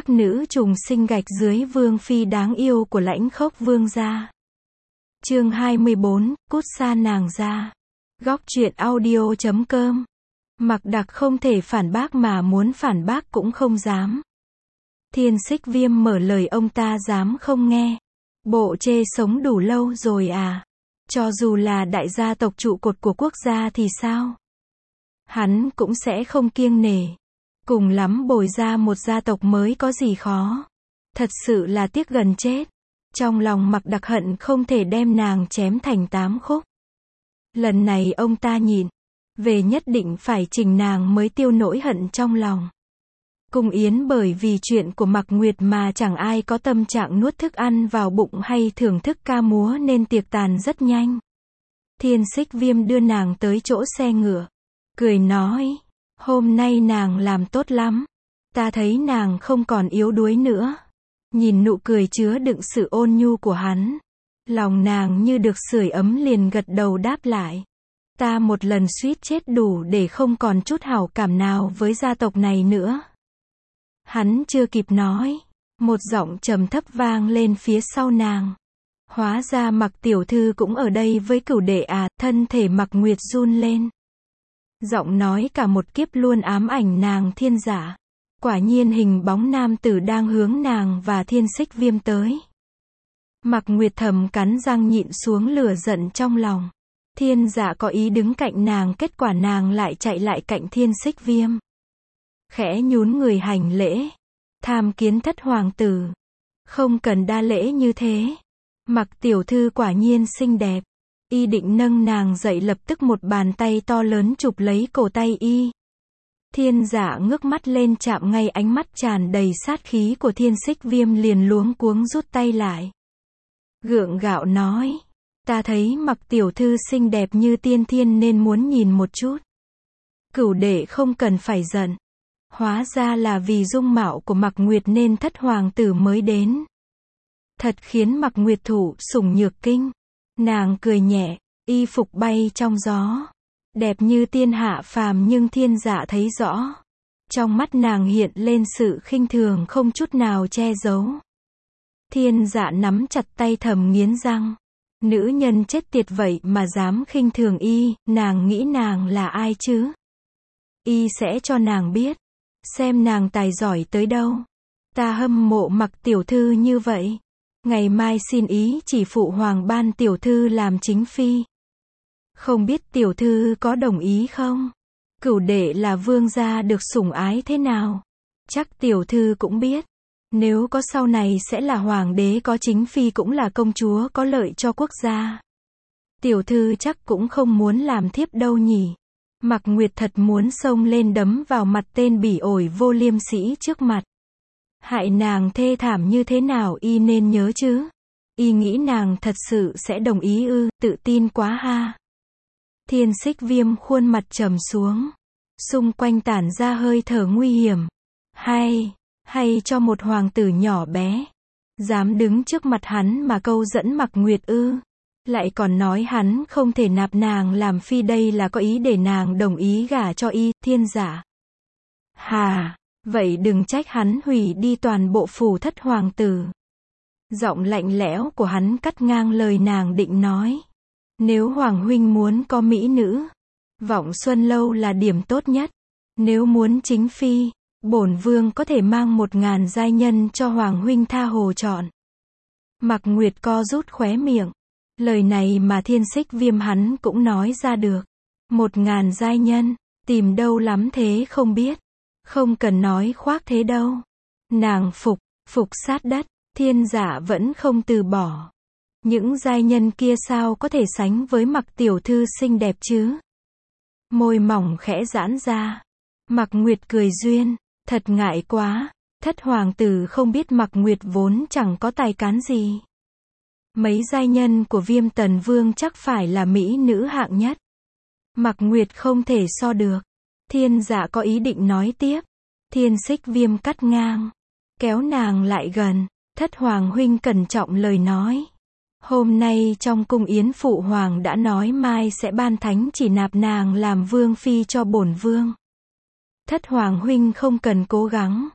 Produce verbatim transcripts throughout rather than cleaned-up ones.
Các nữ trùng sinh gạch dưới vương phi đáng yêu của Lãnh Khốc Vương gia. Chương hai mươi bốn, cút xa nàng ra. Góc truyện audio chấm com. Mặc Đặc không thể phản bác mà muốn phản bác cũng không dám. Thiên Xích Viêm mở lời ông ta dám không nghe. Bộ chê sống đủ lâu rồi à? Cho dù là đại gia tộc trụ cột của quốc gia thì sao? Hắn cũng sẽ không kiêng nể. Cùng lắm bồi ra một gia tộc mới có gì khó. Thật sự là tiếc gần chết. Trong lòng Mặc Đặc hận không thể đem nàng chém thành tám khúc. Lần này ông ta nhịn. Về nhất định phải chỉnh nàng mới tiêu nỗi hận trong lòng. Cung yến bởi vì chuyện của Mặc Nguyệt mà chẳng ai có tâm trạng nuốt thức ăn vào bụng hay thưởng thức ca múa nên tiệc tàn rất nhanh. Thiên Xích Viêm đưa nàng tới chỗ xe ngựa. Cười nói, hôm nay nàng làm tốt lắm. Ta thấy nàng không còn yếu đuối nữa. Nhìn nụ cười chứa đựng sự ôn nhu của hắn. Lòng nàng như được sưởi ấm liền gật đầu đáp lại. Ta một lần suýt chết đủ để không còn chút hảo cảm nào với gia tộc này nữa. Hắn chưa kịp nói. Một giọng trầm thấp vang lên phía sau nàng. Hóa ra Mặc tiểu thư cũng ở đây với Cửu đệ à, thân thể Mặc Nguyệt run lên. Giọng nói cả một kiếp luôn ám ảnh nàng Thiên Dạ. Quả nhiên hình bóng nam tử đang hướng nàng và Thiên Xích Viêm tới. Mặc Nguyệt thầm cắn răng nhịn xuống lửa giận trong lòng. Thiên Dạ có ý đứng cạnh nàng, kết quả nàng lại chạy lại cạnh Thiên Xích Viêm. Khẽ nhún người hành lễ. Tham kiến thất hoàng tử. Không cần đa lễ như thế. Mặc tiểu thư quả nhiên xinh đẹp. Y định nâng nàng dậy, lập tức một bàn tay to lớn chụp lấy cổ tay y. Thiên Dạ ngước mắt lên chạm ngay ánh mắt tràn đầy sát khí của Thiên Xích Viêm liền luống cuống rút tay lại. Gượng gạo nói, ta thấy Mặc tiểu thư xinh đẹp như tiên thiên nên muốn nhìn một chút. Cửu đệ không cần phải giận. Hóa ra là vì dung mạo của Mặc Nguyệt nên thất hoàng tử mới đến. Thật khiến Mặc Nguyệt thụ sủng nhược kinh. Nàng cười nhẹ, y phục bay trong gió. Đẹp như tiên hạ phàm nhưng Thiên Dạ thấy rõ. Trong mắt nàng hiện lên sự khinh thường không chút nào che giấu. Thiên Dạ nắm chặt tay thầm nghiến răng. Nữ nhân chết tiệt vậy mà dám khinh thường y, nàng nghĩ nàng là ai chứ? Y sẽ cho nàng biết. Xem nàng tài giỏi tới đâu. Ta hâm mộ Mặc tiểu thư như vậy. Ngày mai xin ý chỉ phụ hoàng ban tiểu thư làm chính phi. Không biết tiểu thư có đồng ý không? Cửu đệ là vương gia được sủng ái thế nào? Chắc tiểu thư cũng biết. Nếu có sau này sẽ là hoàng đế, có chính phi cũng là công chúa có lợi cho quốc gia. Tiểu thư chắc cũng không muốn làm thiếp đâu nhỉ? Mặc Nguyệt thật muốn xông lên đấm vào mặt tên bỉ ổi vô liêm sĩ trước mặt. Hại nàng thê thảm như thế nào y nên nhớ chứ? Y nghĩ nàng thật sự sẽ đồng ý ư? Tự tin quá ha. Thiên Xích Viêm khuôn mặt trầm xuống. Xung quanh tản ra hơi thở nguy hiểm. Hay, hay cho một hoàng tử nhỏ bé. Dám đứng trước mặt hắn mà câu dẫn Mặc Nguyệt ư? Lại còn nói hắn không thể nạp nàng làm phi, đây là có ý để nàng đồng ý gả cho y, Thiên Dạ. Hà, vậy đừng trách hắn hủy đi toàn bộ phủ thất hoàng tử. Giọng lạnh lẽo của hắn cắt ngang lời nàng định nói. Nếu hoàng huynh muốn có mỹ nữ, Vọng Xuân Lâu là điểm tốt nhất. Nếu muốn chính phi, bổn vương có thể mang một ngàn giai nhân cho hoàng huynh tha hồ chọn. Mặc Nguyệt co rút khóe miệng. Lời này mà Thiên Xích Viêm hắn cũng nói ra được. Một ngàn giai nhân, tìm đâu lắm thế không biết. Không cần nói khoác thế đâu. Nàng phục, phục sát đất. Thiên Dạ vẫn không từ bỏ. Những giai nhân kia sao có thể sánh với Mặc tiểu thư xinh đẹp chứ? Môi mỏng khẽ giãn ra. Mặc Nguyệt cười duyên. Thật ngại quá. Thất hoàng tử không biết Mặc Nguyệt vốn chẳng có tài cán gì. Mấy giai nhân của Viêm Tần Vương chắc phải là mỹ nữ hạng nhất. Mặc Nguyệt không thể so được. Thiên Dạ có ý định nói tiếp. Thiên Xích Viêm cắt ngang. Kéo nàng lại gần. Thất hoàng huynh cẩn trọng lời nói. Hôm nay trong cung yến phụ hoàng đã nói mai sẽ ban thánh chỉ nạp nàng làm vương phi cho bổn vương. Thất hoàng huynh không cần cố gắng.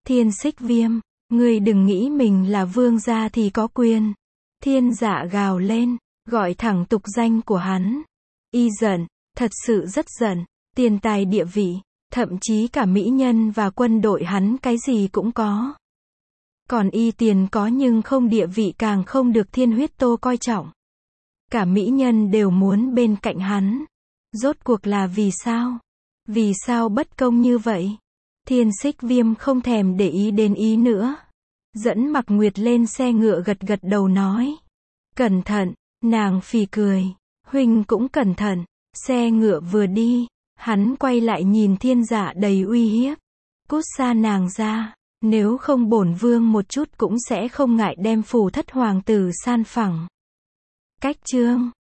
Thiên Xích Viêm, ngươi đừng nghĩ mình là vương gia thì có quyền. Thiên Dạ gào lên, gọi thẳng tục danh của hắn. Y giận, thật sự rất giận, tiền tài địa vị, thậm chí cả mỹ nhân và quân đội hắn cái gì cũng có. Còn y tiền có nhưng không địa vị, càng không được Thiên Huyết Tô coi trọng. Cả mỹ nhân đều muốn bên cạnh hắn. Rốt cuộc là vì sao? Vì sao bất công như vậy? Thiên Xích Viêm không thèm để ý đến ý nữa. Dẫn Mặc Nguyệt lên xe ngựa, gật gật đầu nói. Cẩn thận, nàng phì cười. Huynh cũng cẩn thận. Xe ngựa vừa đi, hắn quay lại nhìn Thiên Dạ đầy uy hiếp. Cút xa nàng ra, nếu không bổn vương một chút cũng sẽ không ngại đem phù thất hoàng tử san phẳng. Cách chương